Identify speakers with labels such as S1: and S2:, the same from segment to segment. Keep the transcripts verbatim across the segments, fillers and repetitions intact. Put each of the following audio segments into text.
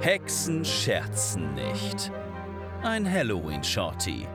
S1: Hexen scherzen nicht. Ein Halloween-Shorty.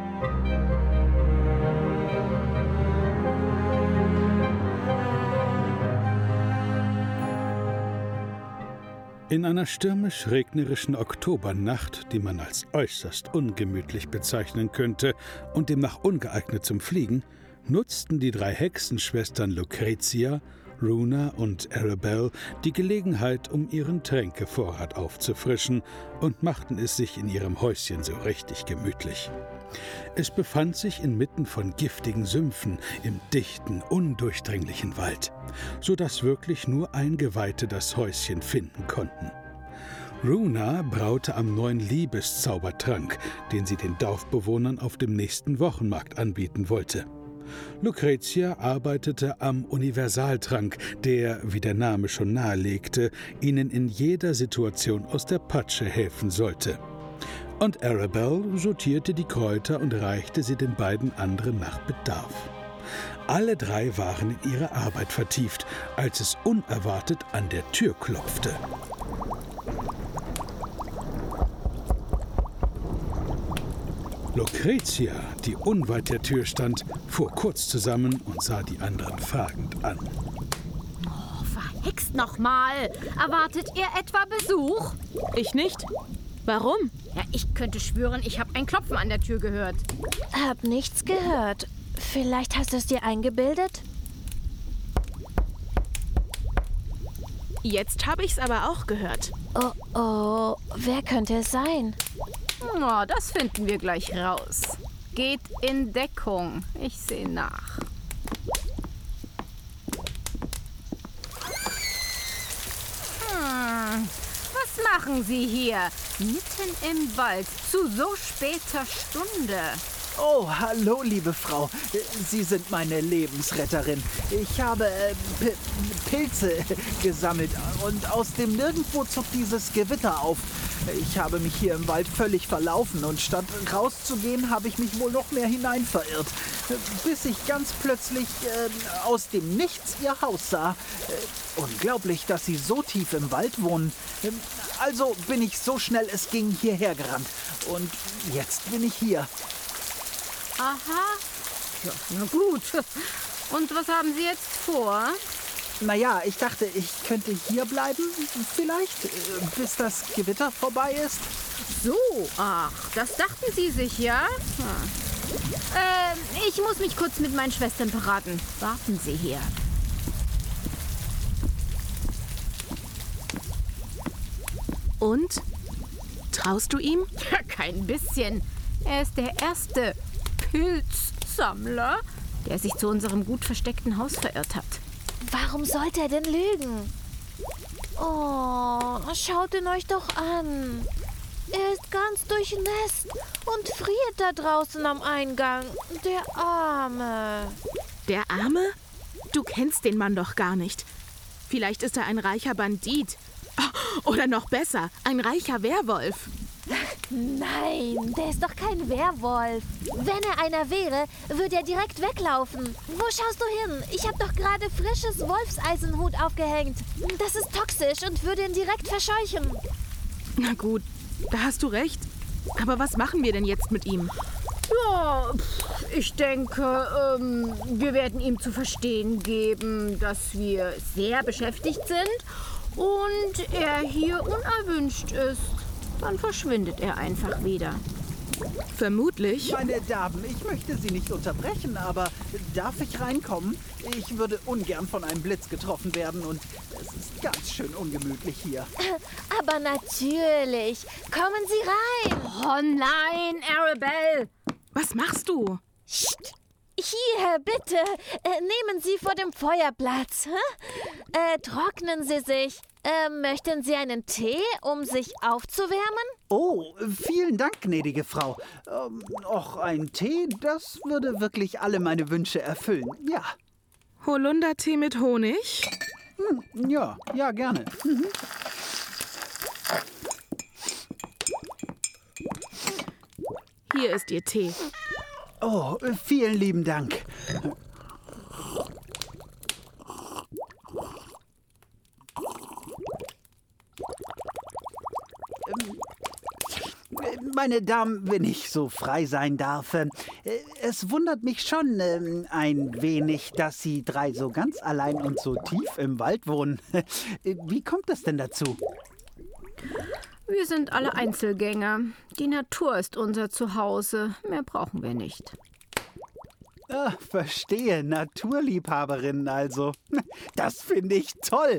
S2: In einer stürmisch-regnerischen Oktobernacht, die man als äußerst ungemütlich bezeichnen könnte und demnach ungeeignet zum Fliegen, nutzten die drei Hexenschwestern Lucretia, Runa und Arabelle die Gelegenheit, um ihren Tränkevorrat aufzufrischen und machten es sich in ihrem Häuschen so richtig gemütlich. Es befand sich inmitten von giftigen Sümpfen im dichten, undurchdringlichen Wald, so dass wirklich nur Eingeweihte das Häuschen finden konnten. Runa braute am neuen Liebeszaubertrank, den sie den Dorfbewohnern auf dem nächsten Wochenmarkt anbieten wollte. Lucretia arbeitete am Universaltrank, der, wie der Name schon nahelegte, ihnen in jeder Situation aus der Patsche helfen sollte. Und Arabelle sortierte die Kräuter und reichte sie den beiden anderen nach Bedarf. Alle drei waren in ihre Arbeit vertieft, als es unerwartet an der Tür klopfte. Lucretia, die unweit der Tür stand, fuhr kurz zusammen und sah die anderen fragend an.
S3: Oh, verhext nochmal! Erwartet ihr etwa Besuch?
S4: Ich nicht. Warum?
S3: Ja, ich könnte schwören, ich habe ein Klopfen an der Tür gehört.
S5: Hab nichts gehört. Vielleicht hast du es dir eingebildet?
S4: Jetzt habe ich's aber auch gehört.
S5: Oh, oh, wer könnte es sein?
S3: Oh, das finden wir gleich raus. Geht in Deckung. Ich sehe nach. Hm, was machen Sie hier? Mitten im Wald, zu so später Stunde.
S6: Oh, hallo, liebe Frau. Sie sind meine Lebensretterin. Ich habe äh, P Pilze gesammelt und aus dem Nirgendwo zog dieses Gewitter auf. Ich habe mich hier im Wald völlig verlaufen und statt rauszugehen, habe ich mich wohl noch mehr hinein verirrt, bis ich ganz plötzlich äh, aus dem Nichts ihr Haus sah. Äh, unglaublich, dass Sie so tief im Wald wohnen. Äh, also bin ich so schnell es ging hierher gerannt und jetzt bin ich hier.
S3: Aha. Ja, na gut. Und was haben Sie jetzt vor?
S6: Naja, ich dachte, ich könnte hier bleiben, vielleicht, bis das Gewitter vorbei ist.
S3: So, ach, das dachten Sie sich, ja? Hm. Äh, ich muss mich kurz mit meinen Schwestern beraten. Warten Sie hier.
S4: Und? Traust du ihm?
S3: Ja, kein bisschen. Er ist der erste Pilzsammler, der sich zu unserem gut versteckten Haus verirrt hat.
S5: Warum sollte er denn lügen? Oh, schaut ihn euch doch an. Er ist ganz durchnässt und friert da draußen am Eingang. Der Arme.
S4: Der Arme? Du kennst den Mann doch gar nicht. Vielleicht ist er ein reicher Bandit. Oder noch besser, ein reicher Werwolf.
S5: Nein, der ist doch kein Werwolf. Wenn er einer wäre, würde er direkt weglaufen. Wo schaust du hin? Ich habe doch gerade frisches Wolfseisenhut aufgehängt. Das ist toxisch und würde ihn direkt verscheuchen.
S4: Na gut, da hast du recht. Aber was machen wir denn jetzt mit ihm?
S3: Ja, ich denke, ähm, wir werden ihm zu verstehen geben, dass wir sehr beschäftigt sind und er hier unerwünscht ist. Dann verschwindet er einfach wieder.
S4: Vermutlich.
S6: Meine Damen, ich möchte Sie nicht unterbrechen, aber darf ich reinkommen? Ich würde ungern von einem Blitz getroffen werden und es ist ganz schön ungemütlich hier.
S5: Aber natürlich. Kommen Sie rein.
S3: Oh nein, Arabelle!
S4: Was machst du?
S5: Psst. Hier, bitte. Äh, nehmen Sie vor dem Feuer Platz. Hä? Äh, trocknen Sie sich. Äh, möchten Sie einen Tee, um sich aufzuwärmen?
S6: Oh, vielen Dank, gnädige Frau. Ähm, och, ein Tee, das würde wirklich alle meine Wünsche erfüllen. Ja.
S4: Holundertee mit Honig?
S6: Hm, ja, ja, gerne. Mhm.
S4: Hier ist Ihr Tee.
S6: Oh, vielen lieben Dank. Meine Damen, wenn ich so frei sein darf, äh, es wundert mich schon äh, ein wenig, dass Sie drei so ganz allein und so tief im Wald wohnen. Wie kommt das denn dazu?
S3: Wir sind alle Einzelgänger. Die Natur ist unser Zuhause. Mehr brauchen wir nicht.
S6: Ah, verstehe, Naturliebhaberinnen also. Das finde ich toll.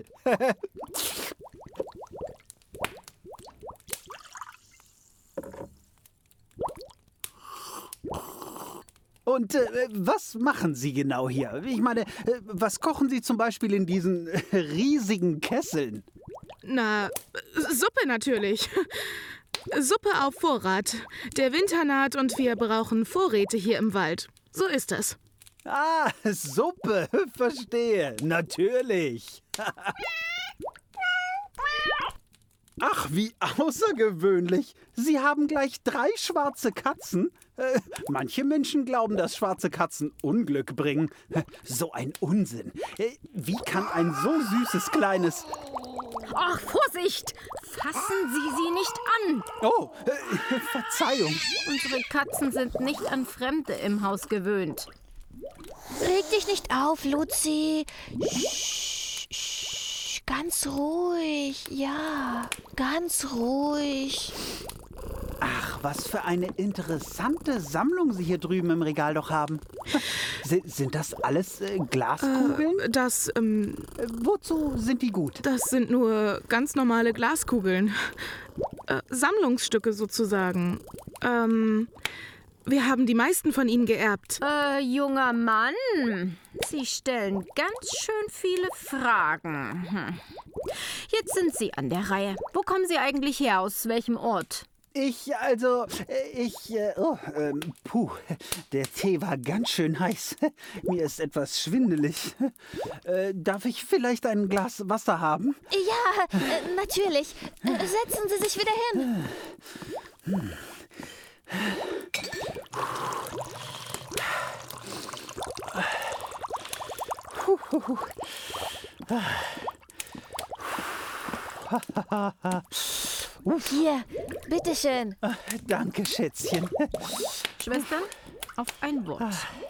S6: Und äh, was machen Sie genau hier? Ich meine, äh, was kochen Sie zum Beispiel in diesen äh, riesigen Kesseln?
S4: Na, Suppe natürlich. Suppe auf Vorrat. Der Winter naht und wir brauchen Vorräte hier im Wald. So ist es.
S6: Ah, Suppe, verstehe. Natürlich. Ach, wie außergewöhnlich. Sie haben gleich drei schwarze Katzen? Äh, manche Menschen glauben, dass schwarze Katzen Unglück bringen. So ein Unsinn. Äh, wie kann ein so süßes kleines...
S3: Ach, Vorsicht! Fassen Sie sie nicht an!
S6: Oh, äh, Verzeihung.
S3: Unsere Katzen sind nicht an Fremde im Haus gewöhnt.
S5: Reg dich nicht auf, Luzi. Sch, sch, ganz ruhig, ja, ganz ruhig.
S6: Ach, was für eine interessante Sammlung Sie hier drüben im Regal doch haben. S- sind das alles äh, Glaskugeln?
S4: Äh, das, ähm,
S6: Äh, wozu sind die gut?
S4: das sind nur ganz normale Glaskugeln. Äh, Sammlungsstücke sozusagen. Ähm, wir haben die meisten von ihnen geerbt.
S3: Äh, junger Mann, Sie stellen ganz schön viele Fragen. Hm. Jetzt sind Sie an der Reihe. Wo kommen Sie eigentlich her? Aus welchem Ort?
S6: Ich, also, äh, ich, äh, oh, ähm, puh, der Tee war ganz schön heiß. Mir ist etwas schwindelig. Äh, darf ich vielleicht ein Glas Wasser haben?
S5: Ja, äh, natürlich. Äh, setzen Sie sich wieder hin. Hier, bitteschön.
S6: Danke, Schätzchen.
S3: Schwestern, auf ein Wort.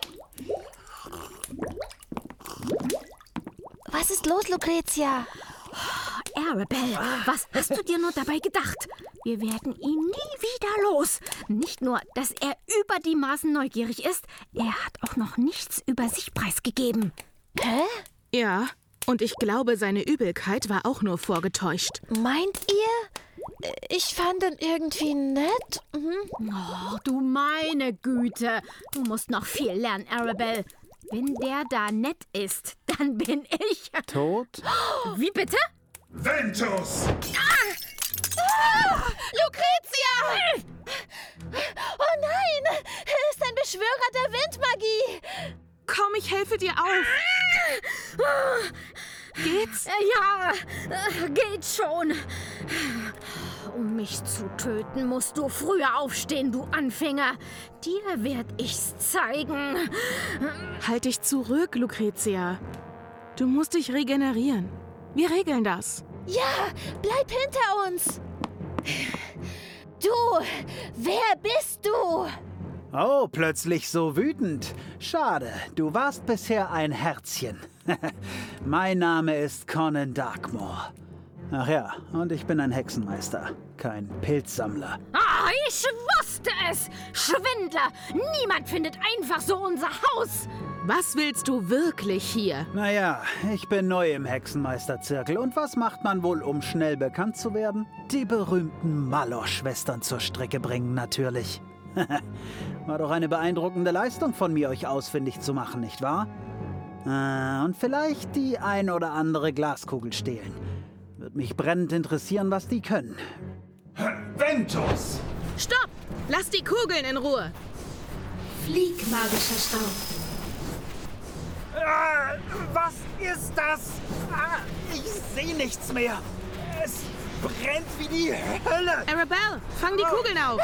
S5: Was ist los, Lucretia?
S3: Arabelle, was hast du dir nur dabei gedacht? Wir werden ihn nie wieder los. Nicht nur, dass er über die Maßen neugierig ist, er hat auch noch nichts über sich preisgegeben.
S5: Hä?
S4: Ja, und ich glaube, seine Übelkeit war auch nur vorgetäuscht.
S5: Meint ihr? Ich fand ihn irgendwie nett. Mhm.
S3: Oh, du meine Güte. Du musst noch viel lernen, Arabelle. Wenn der da nett ist, dann bin ich...
S6: Tot?
S3: Wie bitte?
S7: Ventus!
S5: Lucretia! Oh nein! Er ist ein Beschwörer der Windmagie!
S4: Komm, ich helfe dir auf. Geht's?
S3: Ja, äh, geht schon. Um mich zu töten, musst du früher aufstehen, du Anfänger. Dir werd ich's zeigen.
S4: Halt dich zurück, Lucretia. Du musst dich regenerieren. Wir regeln das.
S5: Ja, bleib hinter uns! Du! Wer bist du?
S6: Oh, plötzlich so wütend. Schade, du warst bisher ein Herzchen. Mein Name ist Conan Darkmoor. Ach ja, und ich bin ein Hexenmeister, kein Pilzsammler.
S3: Ah, ich wusste es! Schwindler! Niemand findet einfach so unser Haus!
S4: Was willst du wirklich hier?
S6: Naja, ich bin neu im Hexenmeisterzirkel. Und was macht man wohl, um schnell bekannt zu werden? Die berühmten Malor-Schwestern zur Strecke bringen, natürlich. War doch eine beeindruckende Leistung von mir, euch ausfindig zu machen, nicht wahr? Äh, und vielleicht die ein oder andere Glaskugel stehlen. Würde mich brennend interessieren, was die können.
S7: Ventus!
S4: Stopp! Lass die Kugeln in Ruhe.
S8: Flieg, magischer Staub.
S6: Ah, was ist das? Ah, ich sehe nichts mehr. Es brennt wie die Hölle.
S4: Arabelle, fang die Kugeln auf.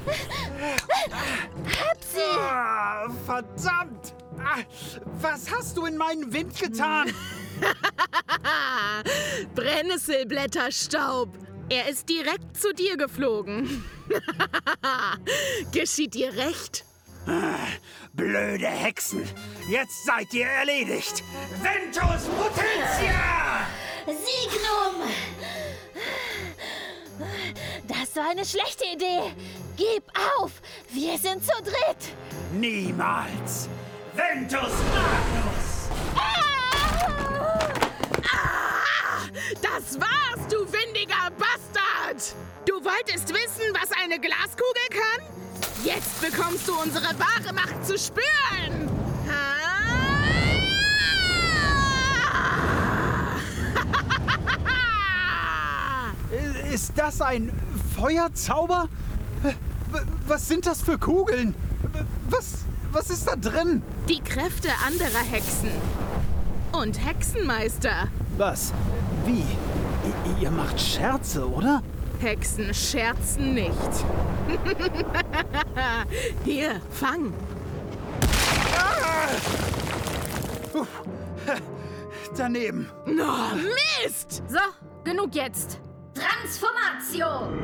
S5: Hab sie!
S6: Ah, verdammt! Ah, was hast du in meinen Wind getan?
S4: Brennnesselblätterstaub. Er ist direkt zu dir geflogen. Geschieht dir recht?
S6: Blöde Hexen, jetzt seid ihr erledigt. Ventus Potentia!
S5: Signum! Das war eine schlechte Idee. Gib auf, wir sind zu dritt.
S6: Niemals. Ventus Magnus!
S4: Ah, das war's, du windiger Bastard! Du wolltest wissen, was eine Glaskugel kann? Jetzt bekommst du unsere wahre Macht zu spüren!
S6: Ist das ein Feuerzauber? Was sind das für Kugeln? Was, was ist da drin?
S4: Die Kräfte anderer Hexen. Und Hexenmeister.
S6: Was? Wie? I- ihr macht Scherze, oder?
S4: Hexen scherzen nicht. Hier, fang.
S6: Ah! Puh. Daneben.
S4: Oh, Mist!
S3: So, genug jetzt.
S8: Transformatio!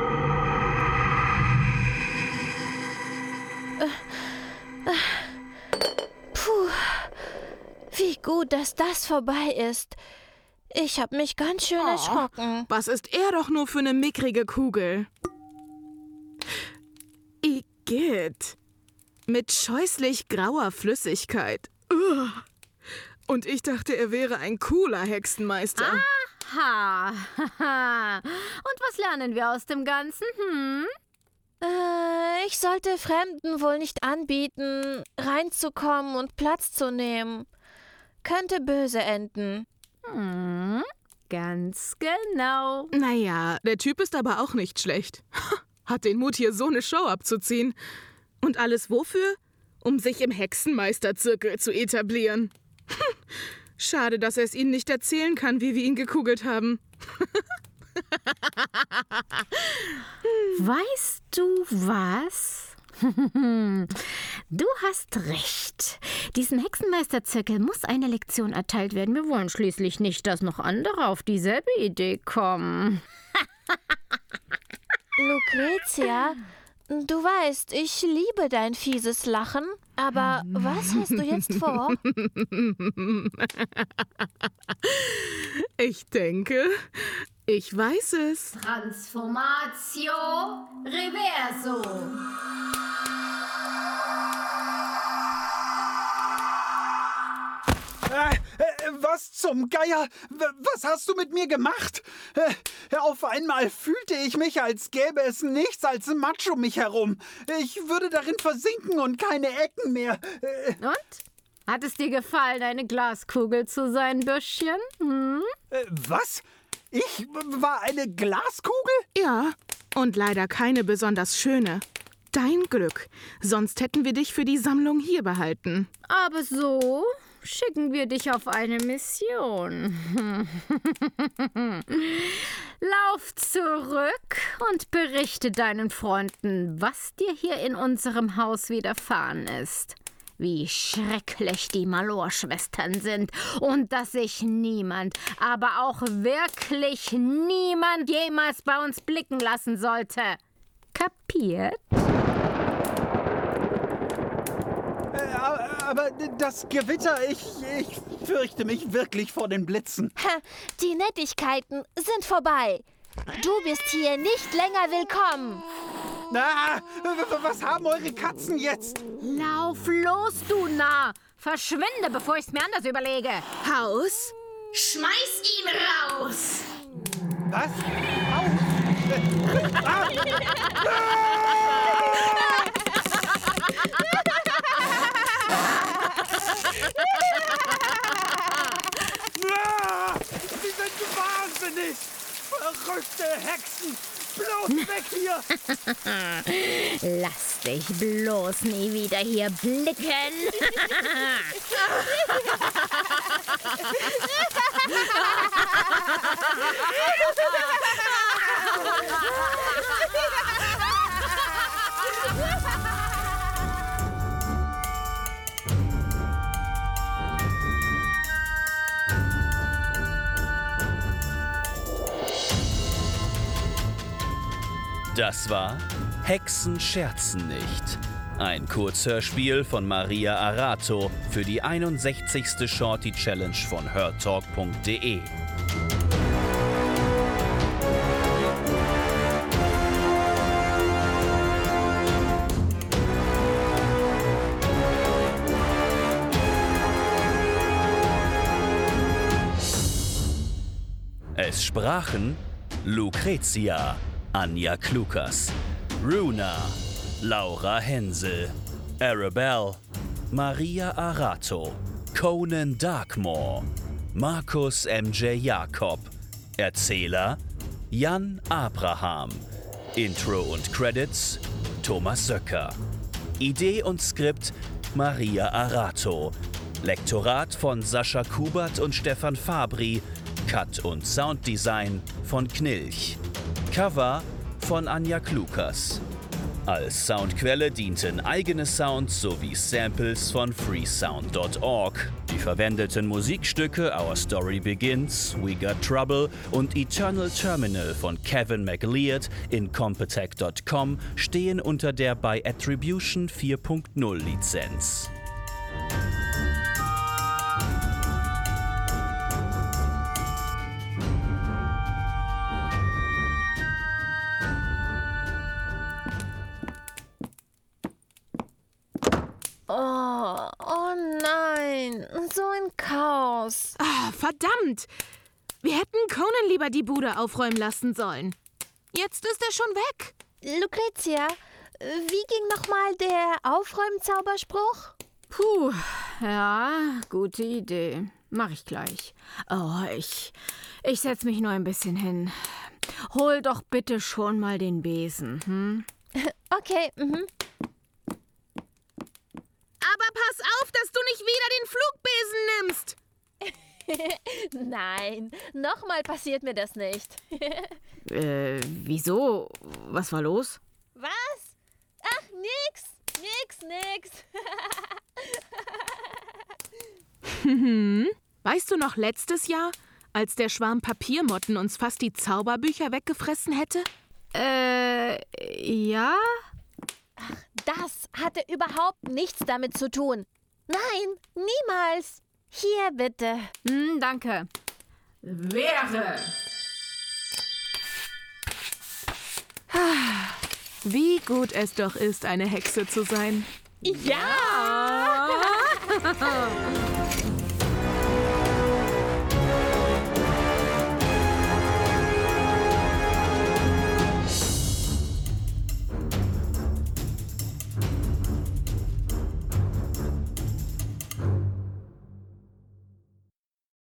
S5: Puh, wie gut, dass das vorbei ist. Ich hab mich ganz schön erschrocken.
S4: Was ist er doch nur für eine mickrige Kugel? Igitt. Mit scheußlich grauer Flüssigkeit. Ugh. Und ich dachte, er wäre ein cooler Hexenmeister.
S3: Ha. Und was lernen wir aus dem Ganzen? Hm?
S5: Äh, ich sollte Fremden wohl nicht anbieten, reinzukommen und Platz zu nehmen. Könnte böse enden.
S3: Hm, ganz genau.
S4: Naja, der Typ ist aber auch nicht schlecht. Hat den Mut, hier so eine Show abzuziehen. Und alles wofür? Um sich im Hexenmeisterzirkel zu etablieren. Schade, dass er es Ihnen nicht erzählen kann, wie wir ihn gekugelt haben.
S3: Weißt du was? Du hast recht. Diesem Hexenmeisterzirkel muss eine Lektion erteilt werden. Wir wollen schließlich nicht, dass noch andere auf dieselbe Idee kommen.
S5: Lucretia, du weißt, ich liebe dein fieses Lachen. Aber was hast du jetzt vor?
S4: Ich denke, ich weiß es.
S8: Transformatio Reverso.
S6: Äh, äh, was zum Geier? W- was hast du mit mir gemacht? Äh, auf einmal fühlte ich mich, als gäbe es nichts als Matsch um mich herum. Ich würde darin versinken und keine Ecken mehr. Äh,
S3: Und? Hat es dir gefallen, eine Glaskugel zu sein, Bürschchen? Hm?
S6: äh, was? Ich w- war eine Glaskugel?
S4: Ja, und leider keine besonders schöne. Dein Glück. Sonst hätten wir dich für die Sammlung hier behalten.
S3: Aber so schicken wir dich auf eine Mission. Lauf zurück und berichte deinen Freunden, was dir hier in unserem Haus widerfahren ist. Wie schrecklich die Malor-Schwestern sind und dass sich niemand, aber auch wirklich niemand jemals bei uns blicken lassen sollte. Kapiert?
S6: Äh, aber das Gewitter, ich, ich fürchte mich wirklich vor den Blitzen.
S5: Ha, die Nettigkeiten sind vorbei. Du bist hier nicht länger willkommen.
S6: Na, w- was haben eure Katzen jetzt?
S3: Lauf los, du Narr! Verschwinde, bevor ich's mir anders überlege.
S4: Haus?
S8: Schmeiß ihn raus!
S6: Was? Au! Äh, ah! Ah! Sie sind wahnsinnig! Verrückte Hexen! Bloß weg hier!
S3: Lass dich bloß nie wieder hier blicken.
S1: Das war Hexen scherzen nicht. Ein Kurzhörspiel von Maria Arato für die einundsechzigste Shorty Challenge von hörtalk punkt de. Es sprachen Lucretia, Anja Klukas, Runa, Laura Hensel, Arabelle, Maria Arato, Conan Darkmoor, Markus M J Jakob, Erzähler Jan Abraham, Intro und Credits Thomas Söcker, Idee und Skript Maria Arato, Lektorat von Sascha Kubert und Stefan Fabri, Cut und Sounddesign von Knilch, Cover von Anja Klukas. Als Soundquelle dienten eigene Sounds sowie Samples von freesound punkt org. Die verwendeten Musikstücke Our Story Begins, We Got Trouble und Eternal Terminal von Kevin MacLeod in Compotech punkt com stehen unter der bei Attribution vier Punkt null Lizenz.
S5: Oh, oh nein, so ein Chaos.
S4: Ah, verdammt! Wir hätten Conan lieber die Bude aufräumen lassen sollen. Jetzt ist er schon weg.
S5: Lucretia, wie ging nochmal der Aufräumzauberspruch?
S3: Puh, ja, gute Idee. Mach ich gleich. Oh, ich, ich setz mich nur ein bisschen hin. Hol doch bitte schon mal den Besen, hm?
S5: Okay, mhm.
S4: Aber pass auf, dass du nicht wieder den Flugbesen nimmst.
S5: Nein, nochmal passiert mir das nicht.
S3: Äh, wieso? Was war los?
S5: Was? Ach, nix, nix, nix.
S4: Weißt du noch letztes Jahr, als der Schwarm Papiermotten uns fast die Zauberbücher weggefressen hätte?
S3: Äh, ja?
S5: Das hatte überhaupt nichts damit zu tun. Nein, niemals. Hier bitte.
S3: Hm, danke.
S8: Wäre.
S4: Wie gut es doch ist, eine Hexe zu sein.
S5: Ja!